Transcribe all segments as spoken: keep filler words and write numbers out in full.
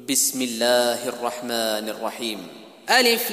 بسم الله الرحمن الرحيم. ألف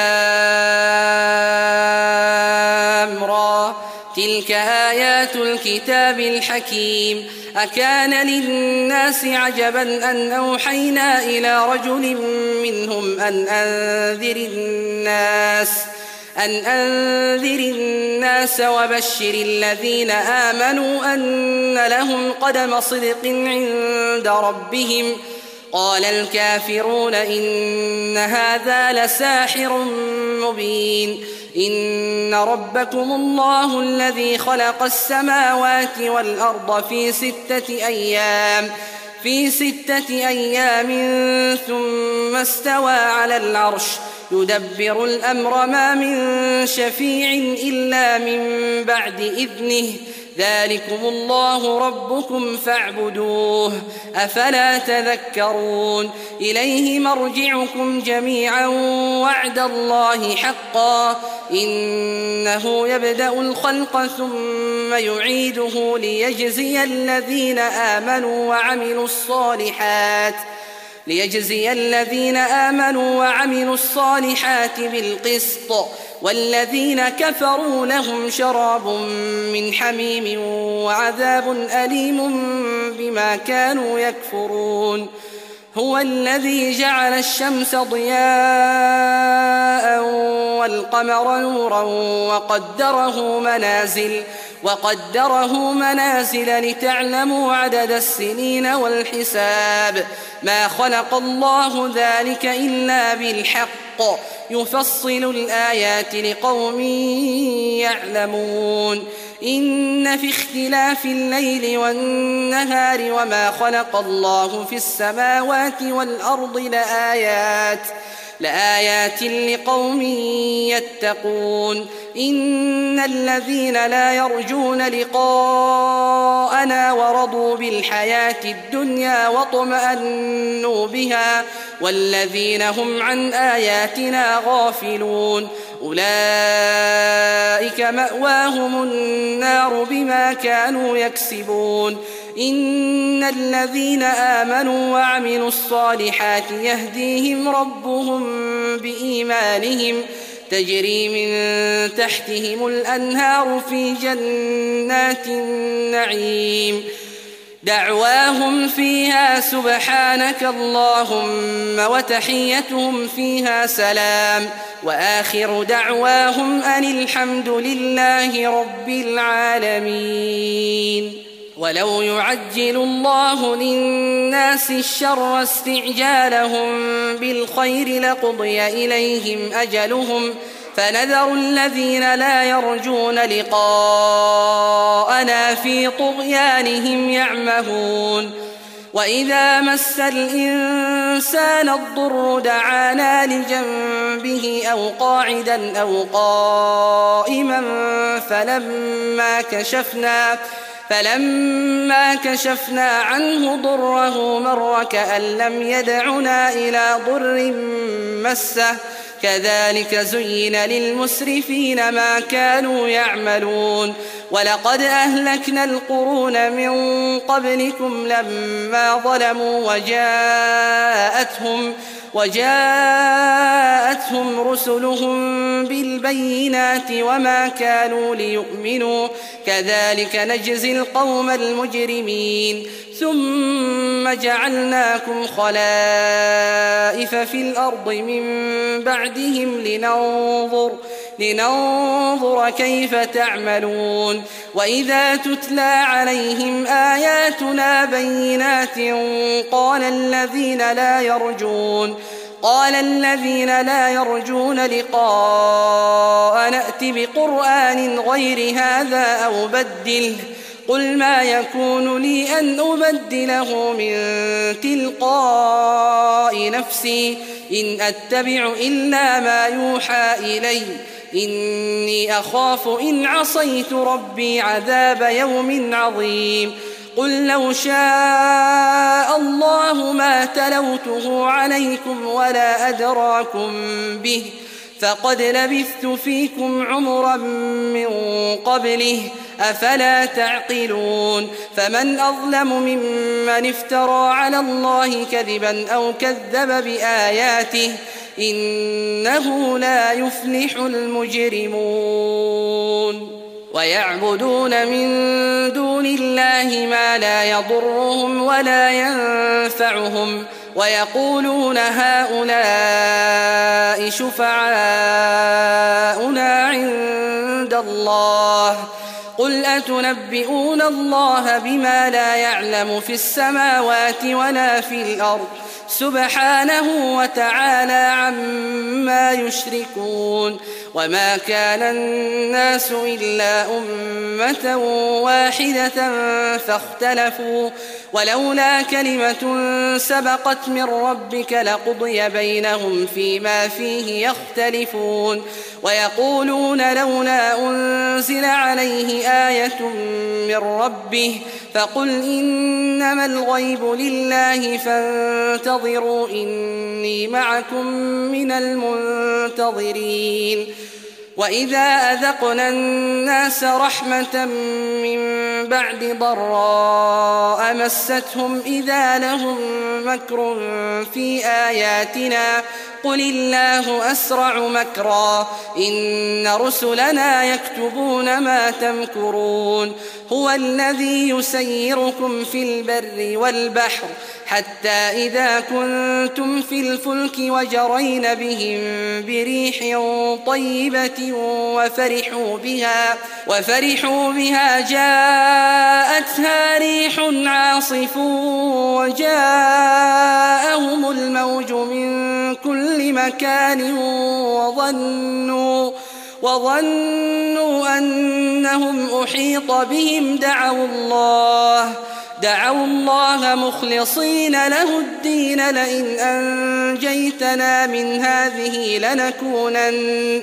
لام را تلك آيات الكتاب الحكيم. أكان للناس عجبا أن أوحينا إلى رجل منهم أن أنذر الناس أن أنذر الناس وبشر الذين آمنوا أن لهم قدم صدق عند ربهم. قال الكافرون إن هذا لساحر مبين. إن ربكم الله الذي خلق السماوات والأرض في ستة أيام في ستة أيام ثم استوى على العرش يدبر الأمر ما من شفيع إلا من بعد إذنه. ذلكم الله ربكم فاعبدوه أفلا تذكرون. إليه مرجعكم جميعا وعد الله حقا إنه يبدأ الخلق ثم يعيده ليجزي الذين آمنوا وعملوا الصالحات ليجزي الذين آمنوا وعملوا الصالحات بالقسط والذين كفروا لهم شراب من حميم وعذاب أليم بما كانوا يكفرون. هو الذي جعل الشمس ضياء والقمر نورا وقدره منازل وقدره منازل لتعلموا عدد السنين والحساب. ما خلق الله ذلك إلا بالحق يفصل الآيات لقوم يعلمون. إن في اختلاف الليل والنهار وما خلق الله في السماوات والأرض لآيات لآيات لقوم يتقون. إن الذين لا يرجون لقاءنا ورضوا بالحياة الدنيا واطمأنوا بها والذين هم عن آياتنا غافلون أولئك مأواهم النار بما كانوا يكسبون. إن الذين آمنوا وعملوا الصالحات يهديهم ربهم بإيمانهم تجري من تحتهم الأنهار في جنات النعيم. دعواهم فيها سبحانك اللهم وتحيتهم فيها سلام وآخر دعواهم أن الحمد لله رب العالمين. ولو يعجل الله للناس الشر استعجالهم بالخير لقضي إليهم أجلهم فنذر الذين لا يرجون لقاءنا في طغيانهم يعمهون. وإذا مس الإنسان الضر دعانا لجنبه أو قاعدا أو قائما فلما كشفنا فلما كشفنا عنه ضره مر كأن لم يدعنا إلى ضر مسه كذلك زين للمسرفين ما كانوا يعملون. ولقد أهلكنا القرون من قبلكم لما ظلموا وجاءتهم وجاءتهم رسلهم بالبينات وما كانوا ليؤمنوا كذلك نجزي القوم المجرمين. ثم جعلناكم خلائف في الأرض من بعدهم لننظر لننظر كيف تعملون. وإذا تتلى عليهم آياتنا بينات قال الذين لا يرجون قال الذين لا يرجون لقاء نأت بقرآن غير هذا أو بدله قل ما يكون لي أن أبدله من تلقاء نفسي إن أتبع إلا ما يوحى إلي إني أخاف إن عصيت ربي عذاب يوم عظيم. قل لو شاء الله ما تلوته عليكم ولا أدراكم به فقد لبثت فيكم عمرا من قبله أفلا تعقلون فمن أظلم ممن افترى على الله كذبا أو كذب بآياته إنه لا يفلح المجرمون ويعبدون من دون الله ما لا يضرهم ولا ينفعهم ويقولون هؤلاء شفعاؤنا عند الله قل أتنبئون الله بما لا يعلم في السماوات ولا في الأرض سبحانه وتعالى عما يشركون وما كان الناس إلا أمة واحدة فاختلفوا ولولا كلمة سبقت من ربك لقضي بينهم فيما فيه يختلفون ويقولون لولا أنزل عليه آية من ربه فقل إنما الغيب لله فانتظروا إني معكم من المنتظرين وإذا أذقنا الناس رحمة من بعد ضراء مستهم إذا لهم مكر في آياتنا قل الله أسرع مكرا إن رسلنا يكتبون ما تمكرون هو الذي يسيركم في البر والبحر حتى إذا كنتم في الفلك وجرين بهم بريح طيبة وفرحوا بها, وفرحوا بها جاءتها ريح عاصف وجاءهم الموج من كل مكان وظنوا, وظنوا أنهم أحيط بهم دعوا الله دعوا الله مخلصين له الدين لئن أنجيتنا من هذه لنكونن,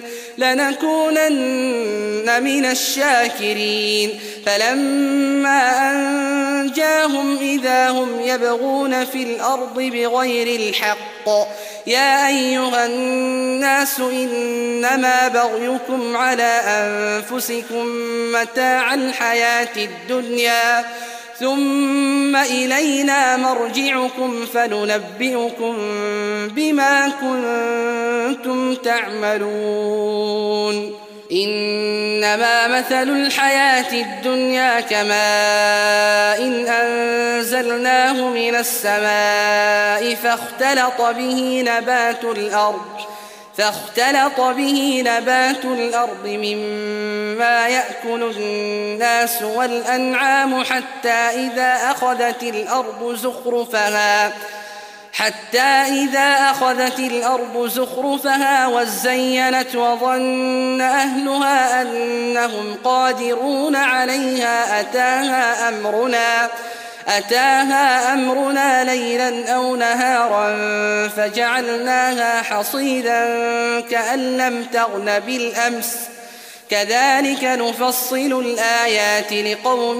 لنكونن من الشاكرين فلما أنجاهم إذا هم يبغون في الأرض بغير الحق يا أيها الناس إنما بغيكم على أنفسكم متاع الحياة الدنيا ثم إلينا مرجعكم فننبئكم بما كنتم تعملون إنما مثل الحياة الدنيا كماء إن أنزلناه من السماء فاختلط به نبات الأرض فاختلط به نبات الأرض مما يأكل الناس والأنعام حتى إذا أخذت الأرض زخرفها حتى إذا أخذت الأرض زخرفها وزينت وظن أهلها أنهم قادرون عليها أتاها أمرنا أتاها أمرنا ليلا أو نهارا فجعلناها حصيدا كأن لم تغن بالأمس كذلك نفصل الآيات لقوم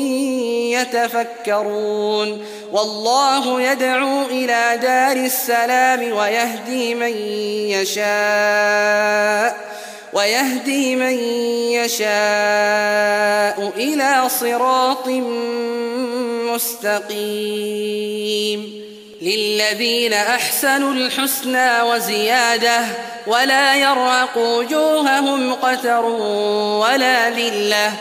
يتفكرون والله يدعو إلى دار السلام ويهدي من يشاء ويهدي من يشاء إلى صراط مستقيم للذين أحسنوا الحسنى وزيادة ولا يرهق وجوههم قتر ولا ذلة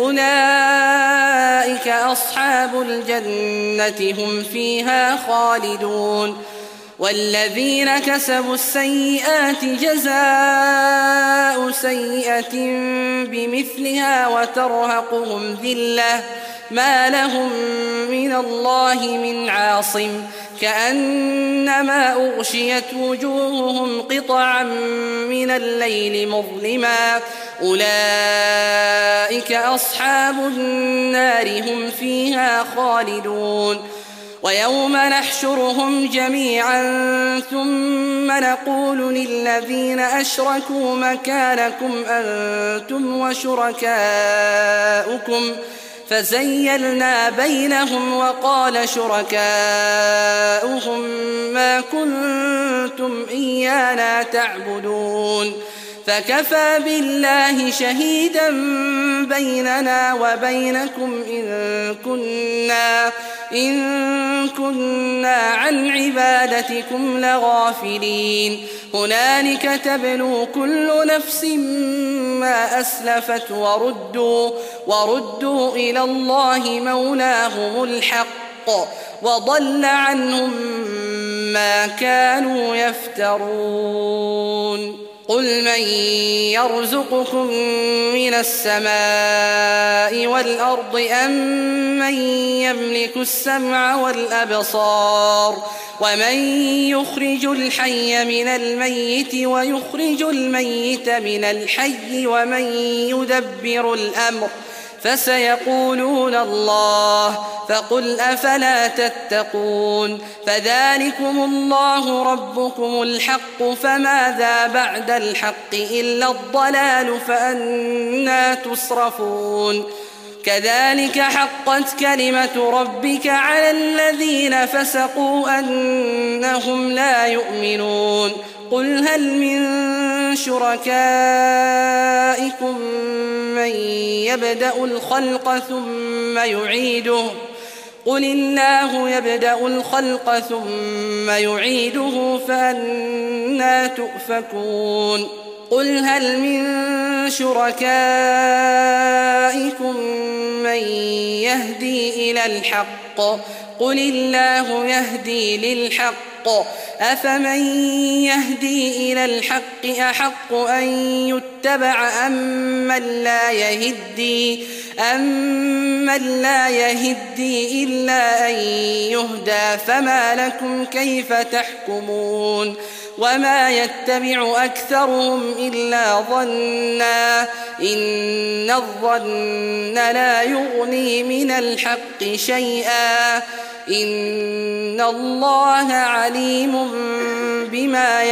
أولئك أصحاب الجنة هم فيها خالدون والذين كسبوا السيئات جزاء سيئة بمثلها وترهقهم ذلة ما لهم من الله من عاصم كأنما أغشيت وجوههم قطعا من الليل مظلما أولئك أصحاب النار هم فيها خالدون ويوم نحشرهم جميعا ثم نقول للذين أشركوا مكانكم أنتم وشركاؤكم فزيلنا بينهم وقال شركاؤهم ما كنتم إيانا تعبدون فكفى بالله شهيدا بيننا وبينكم إن كنا, إن كنا عن عبادتكم لغافلين هنالك تبلو كل نفس ما أسلفت وردوا, وردوا إلى الله مولاهم الحق وضل عنهم ما كانوا يفترون قل من يرزقكم من السماء والأرض أم من يملك السمع والأبصار ومن يخرج الحي من الميت ويخرج الميت من الحي ومن يدبر الأمر فسيقولون الله فقل أفلا تتقون فذلكم الله ربكم الحق فماذا بعد الحق إلا الضلال فأنى تصرفون كذلك حقت كلمة ربك على الذين فسقوا أنهم لا يؤمنون قل هل من شركائكم من يبدأ الخلق ثم يعيده قل الله يبدأ الخلق ثم يعيده فأنى تؤفكون قل هل من شركائكم من يهدي إلى الحق قل الله يهدي للحق أفمن يهدي إلى الحق أحق أن يتبع أمن لا يهدي أمن لا يهدي إلا أن يهدى فما لكم كيف تحكمون وما يتبع أكثرهم إلا ظنا إن الظن لا يغني من الحق شيئا إن الله عليم بما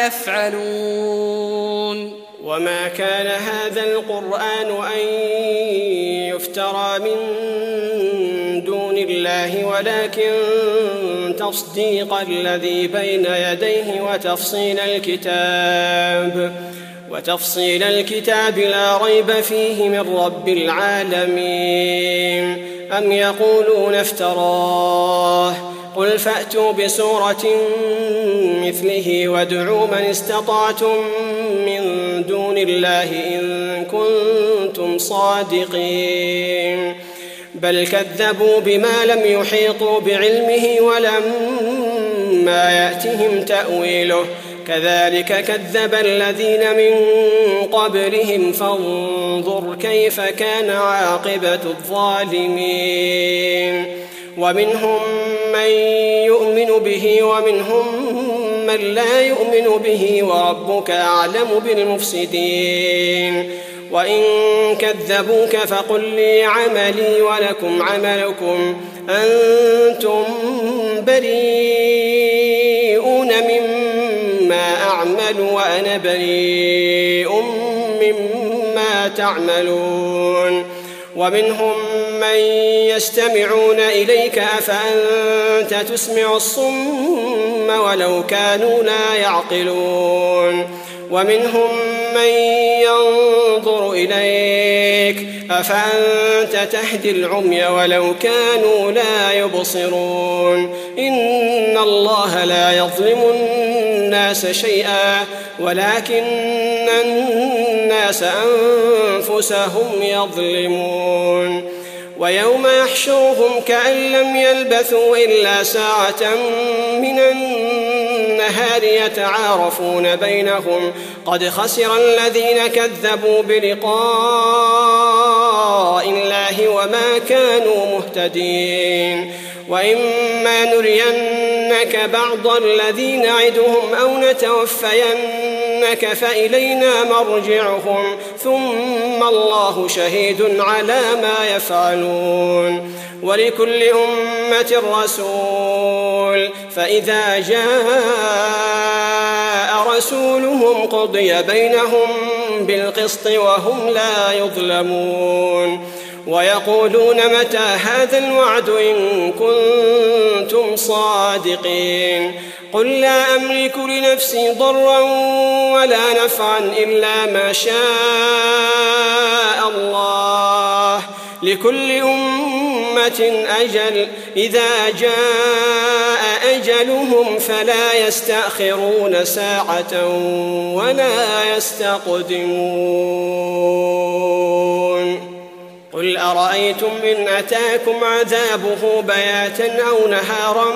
يفعلون وما كان هذا القرآن أن يفترى من دون الله ولكن تصديق الذي بين يديه وتفصيل الكتاب وتفصيل الكتاب لا ريب فيه من رب العالمين أم يقولون افتراه قل فأتوا بسورة مثله وادعوا من استطعتم من دون الله إن كنتم صادقين بل كذبوا بما لم يحيطوا بعلمه ولما يأتهم تأويله كذلك كذب الذين من قبلهم فانظر كيف كان عاقبة الظالمين ومنهم من يؤمن به ومنهم من لا يؤمن به وربك أعلم بالمفسدين وإن كذبوك فقل لي عملي ولكم عملكم أنتم بريئون مما أعمل وأنا بريء مما تعملون ومنهم من يستمعون إليك أفأنت تسمع الصم ولو كانوا لا يعقلون ومنهم من ينظر إليك أفأنت تهدي العمي ولو كانوا لا يبصرون إن الله لا يظلم الناس شيئا ولكن الناس أنفسهم يظلمون ويوم يحشرهم كأن لم يلبثوا إلا ساعة من النهار يتعارفون بينهم قد خسر الذين كذبوا بلقاء الله وما كانوا مهتدين وإما نرينك بعض الذي نعدهم أو نتوفينك فإلينا مرجعهم ثم الله شهيد على ما يفعلون ولكل أمة رسول فإذا جاء رسولهم قضي بينهم بالقسط وهم لا يظلمون ويقولون متى هذا الوعد إن كنتم صادقين قل لا أملك لنفسي ضرا ولا نفعا إلا ما شاء الله لكل أمة أجل إذا جاء أجلهم فلا يستأخرون ساعة ولا يستقدمون قل أرأيتم إن أتاكم عذابه بياتا أو نهارا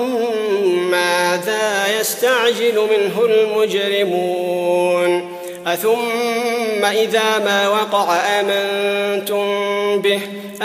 ماذا يستعجل منه المجرمون أثم إذا ما وقع آمنتم به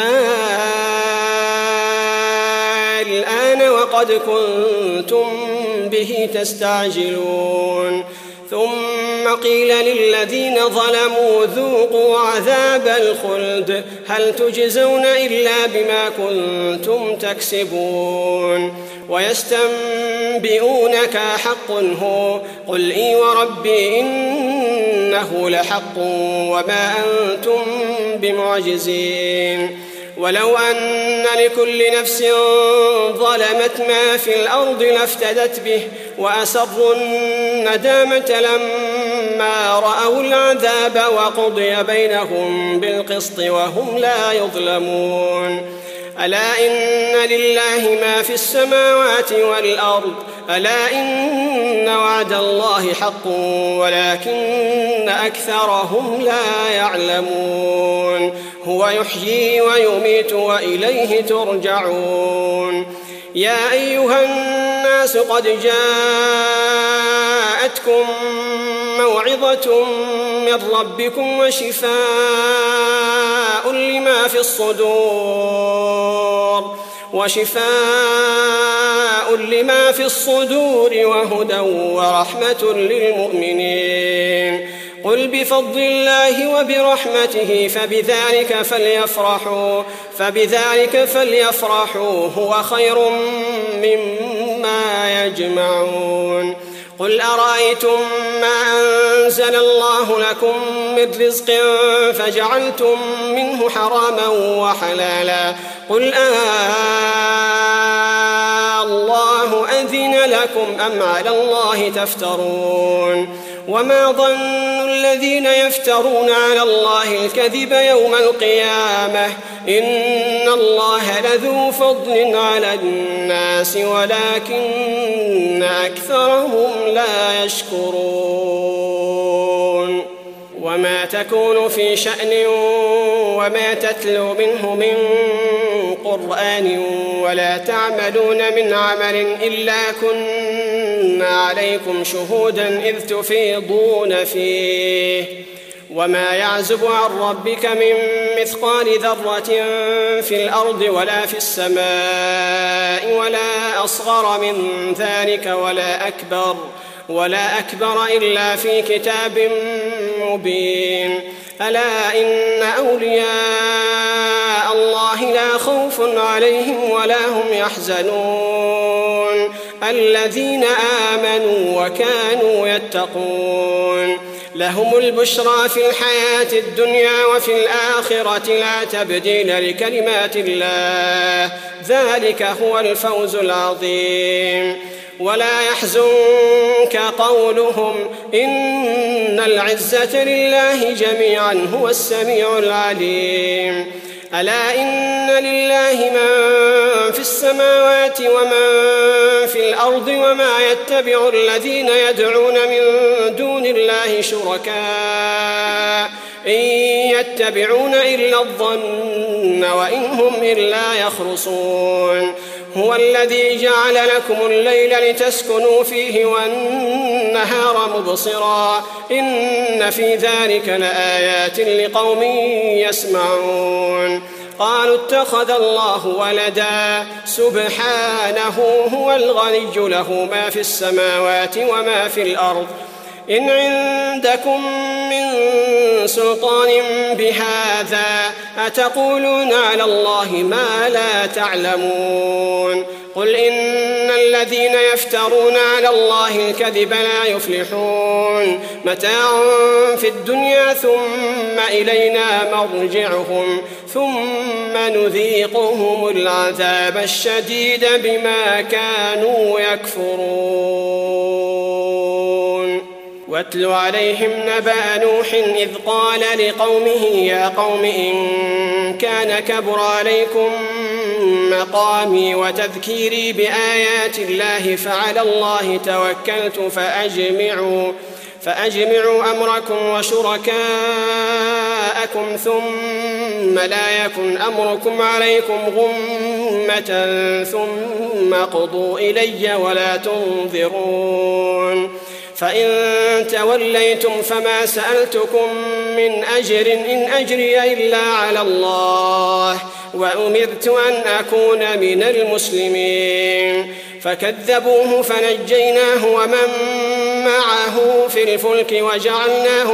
الآن وقد كنتم به تستعجلون ثم قيل للذين ظلموا ذوقوا عذاب الخلد هل تجزون إلا بما كنتم تكسبون ويستنبئونك حق هو قل إي وربي إنه لحق وما أنتم بمعجزين ولو أن لكل نفس ظلمت ما في الأرض لافتدت به وأسروا الندامة لما رأوا العذاب وقضي بينهم بالقسط وهم لا يظلمون ألا إن لله ما في السماوات والأرض ألا إن وعد الله حق ولكن أكثرهم لا يعلمون هو يحيي ويميت وإليه ترجعون يا أيها الناس قد جاءتكم موعظة من ربكم وشفاء لما في الصدور وشفاء لما في الصدور وهدى ورحمة للمؤمنين قل بفضل الله وبرحمته فبذلك فليفرحوا فبذلك فليفرحوا هو خير مما يجمعون قل أرأيتم ما أنزل الله لكم من رزق فجعلتم منه حراما وحلالا قل آه الله أذن لكم أم على الله تفترون وما ظن الذين يفترون على الله الكذب يوم القيامة إن الله لذو فضل على الناس ولكن أكثرهم لا يشكرون وما تكون في شأن وما تتلو منه من قرآن ولا تعملون من عمل إلا كنا عليكم شهودا إذ تفيضون فيه وما يعزب عن ربك من مثقال ذرة في الأرض ولا في السماء ولا أصغر من ذلك ولا أكبر ولا أكبر إلا في كتاب مبين ألا إن أولياء الله لا خوف عليهم ولا هم يحزنون الذين آمنوا وكانوا يتقون لهم البشرى في الحياة الدنيا وفي الآخرة لا تبديل لكلمات الله ذلك هو الفوز العظيم ولا يحزنك قولهم إن العزة لله جميعا هو السميع العليم ألا إن لله من في السماوات ومن في الأرض وما يتبع الذين يدعون من دون الله شركاء إن يتبعون إلا الظن وإن هم إلا يخرصون هو الذي جعل لكم الليل لتسكنوا فيه والنهار مبصرا إن في ذلك لآيات لقوم يسمعون قالوا اتخذ الله ولدا سبحانه هو الغني له ما في السماوات وما في الأرض إن عندكم من سلطان بهذا أتقولون على الله ما لا تعلمون قل إن الذين يفترون على الله الكذب لا يفلحون متاع في الدنيا ثم إلينا مرجعهم ثم نذيقهم العذاب الشديد بما كانوا يكفرون واتل عليهم نبأ نوح إذ قال لقومه يا قوم إن كان كبر عليكم مقامي وتذكيري بآيات الله فعلى الله توكلت فأجمعوا فأجمعوا أمركم وشركاءكم ثم لا يكن أمركم عليكم غمة ثم قضوا إلي ولا تنظرون فإن توليتم فما سألتكم من أجر إن أجري إلا على الله وأمرت أن أكون من المسلمين فكذبوه فنجيناه ومن معه في الفلك وجعلناهم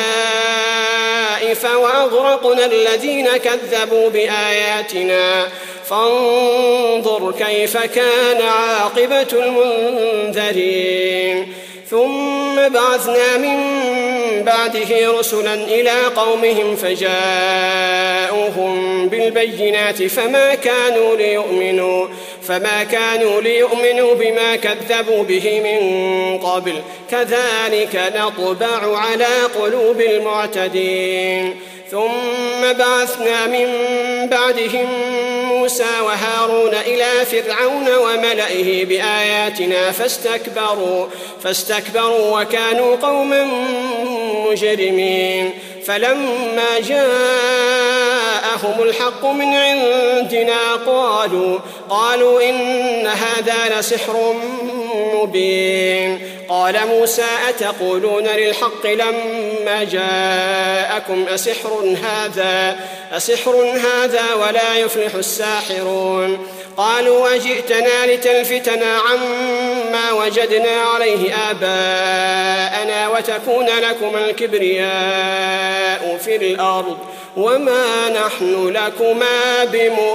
خلائف وأغرقنا الذين كذبوا بآياتنا فانظر كيف كان عاقبة المنذرين ثم بعثنا من بعده رسلا إلى قومهم فجاءوهم بالبينات فما كانوا ليؤمنوا فما كانوا ليؤمنوا بما كذبوا به من قبل كذلك نطبع على قلوب المعتدين ثم بعثنا من بعدهم موسى وهارون إلى فرعون وملئه بآياتنا فاستكبروا فاستكبروا وكانوا قوما مجرمين فلما جاءهم الحق من عندنا قالوا قالوا إن هذا لسحر مبين قال موسى أتقولون للحق لما جاءكم أسحر هذا أسحر هذا ولا يفلح الساحرون قالوا أجئتنا لتلفتنا عما وجدنا عليه آباءنا وتكون لكما الكبرياء في الأرض وما نحن لكما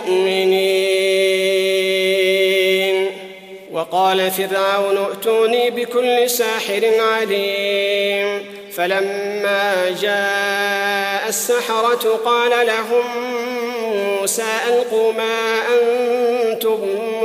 بمؤمنين وقال فرعون ائتوني بكل ساحر عليم فلما جاء السحرة قال لهم موسى ألقوا ما أنتم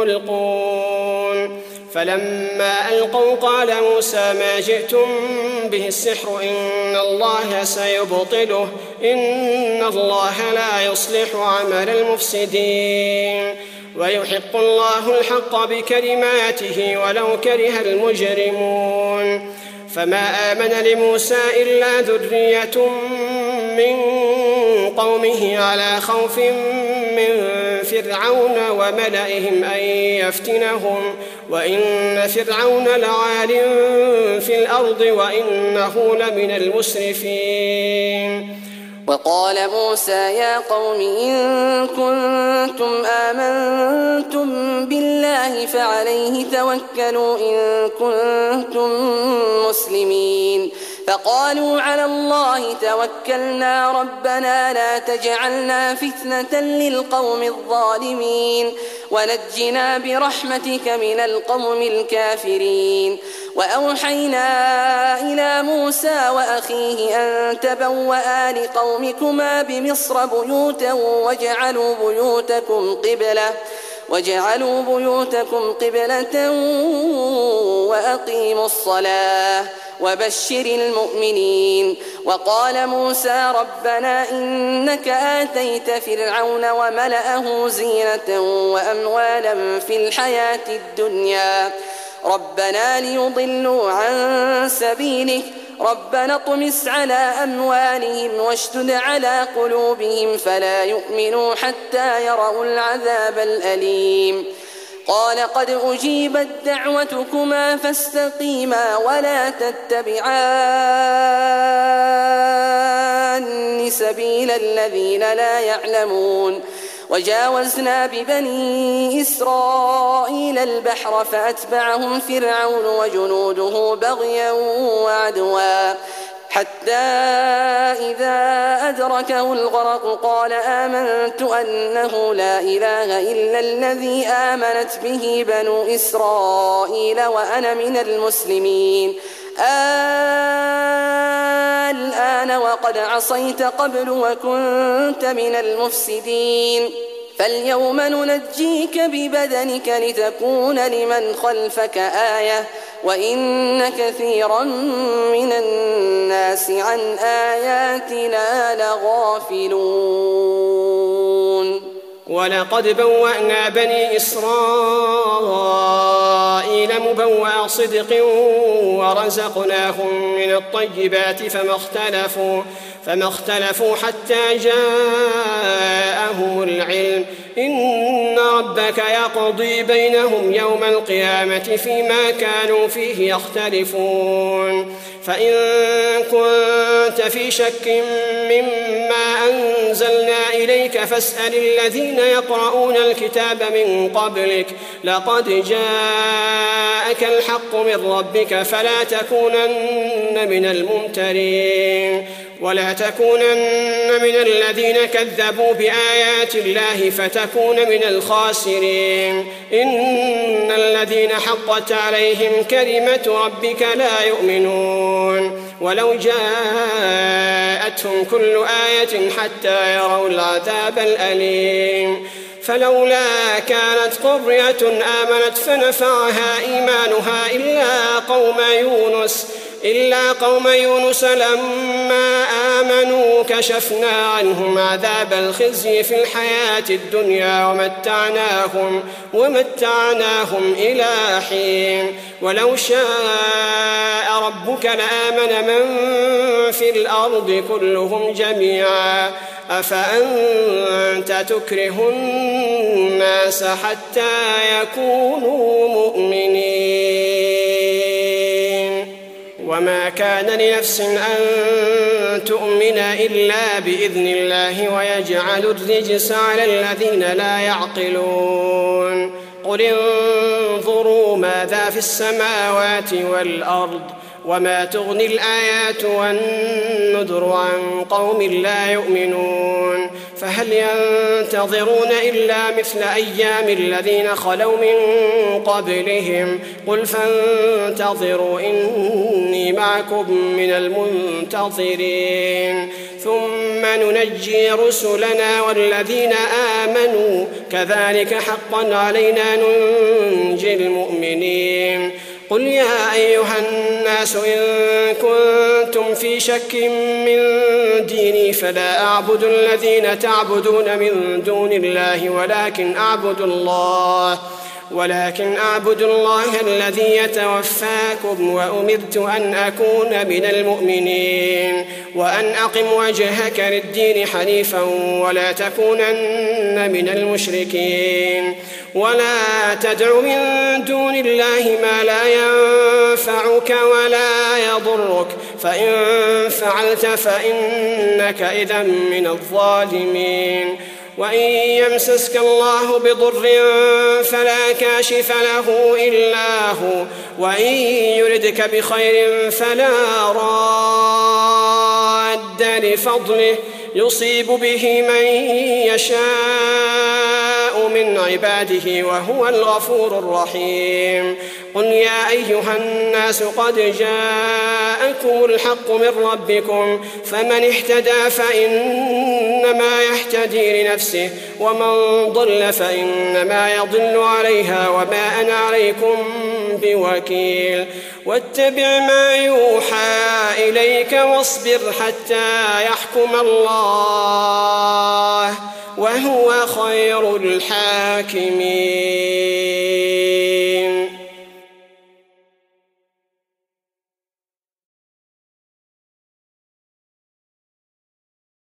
ملقون فلما ألقوا قال موسى ما جئتم به السحر إن الله سيبطله إن الله لا يصلح عمل المفسدين ويحق الله الحق بكلماته ولو كره المجرمون فما آمن لموسى إلا ذرية من قومه على خوف من فرعون وملئهم أن يفتنهم وإن فرعون لعال في الأرض وإنه لمن المسرفين وقال موسى يا قوم إن كنتم آمنتم بالله فعليه توكلوا إن كنتم مسلمين فقالوا على الله توكلنا ربنا لا تجعلنا فتنة للقوم الظالمين ونجنا برحمتك من القوم الكافرين وأوحينا إلى موسى وأخيه أن تبوأ لقومكما بمصر بيوتا وجعلوا بيوتكم قبلة وجعلوا بيوتكم قبلة وأقيموا الصلاة وبشر المؤمنين وقال موسى ربنا إنك آتيت فرعون وملأه زينة وأموالا في الحياة الدنيا ربنا ليضلوا عن سبيلك ربنا اطمس على أموالهم واشدد على قلوبهم فلا يؤمنوا حتى يروا العذاب الأليم قال قد أجيبت دعوتكما فاستقيما ولا تتبعان سبيل الذين لا يعلمون وجاوزنا ببني إسرائيل البحر فأتبعهم فرعون وجنوده بغيا وعدوا حتى إذا أدركه الغرق قال آمنت أنه لا إله إلا الذي آمنت به بنو إسرائيل وأنا من المسلمين الآن وقد عصيت قبل وكنت من المفسدين فاليوم ننجيك ببدنك لتكون لمن خلفك آية وإن كثيرا من الناس عن آياتنا لغافلون. ولقد بوأنا بني إسرائيل مبوأ صدق ورزقناهم من الطيبات فما اختلفوا فما اختلفوا حتى جاءهم العلم إن ربك يقضي بينهم يوم القيامة فيما كانوا فيه يختلفون. فإن كنت في شك مما أنزلنا إليك فاسأل الذين يقرؤون الكتاب من قبلك لقد جاءك الحق من ربك فلا تكونن من الممترين ولا تكونن من الذين كذبوا بآيات الله فتكون من الخاسرين. إن الذين حقت عليهم كلمة ربك لا يؤمنون ولو جاءتهم كل آية حتى يروا العذاب الأليم. فلولا كانت قرية آمنت فنفعها إيمانها إلا قوم يونس إلا قوم يونس لما آمنوا كشفنا عنهم عذاب الخزي في الحياة الدنيا ومتعناهم, ومتعناهم إلى حين. ولو شاء ربك لآمن من في الأرض كلهم جميعا أفأنت تكره الناس حتى يكونوا مؤمنين. وما كان لنفس أن تؤمن إلا بإذن الله ويجعل الرجس على الذين لا يعقلون. قل انظروا ماذا في السماوات والأرض وما تغني الآيات والنذر عن قوم لا يؤمنون. فهل ينتظرون إلا مثل أيام الذين خلوا من قبلهم قل فانتظروا إني معكم من المنتظرين ثم ننجي رسلنا والذين آمنوا كذلك حقا علينا ننجي المؤمنين. قل يا أيها الناس إن كنتم في شك من ديني فلا أعبد الذين تعبدون من دون الله ولكن أعبد الله ولكن أعبد الله الذي يتوفاكم وأمرت أن أكون من المؤمنين وأن أقم وجهك للدين حنيفا ولا تكونن من المشركين ولا تدع من دون الله ما لا ينفعك ولا يضرك فإن فعلت فإنك إذا من الظالمين. وإن يمسسك الله بضر فلا كاشف له إلا هو وإن يردك بخير فلا راد لفضله يصيب به من يشاء من عباده وهو الغفور الرحيم. قل يا أيها الناس قد جاءكم الحق من ربكم فمن اهتدى فإنما يهتدي لنفسه ومن ضل فإنما يضل عليها وما أنا عليكم بوكيل. واتبع ما يوحى إليك واصبر حتى يحكم الله وهو خير الحاكمين.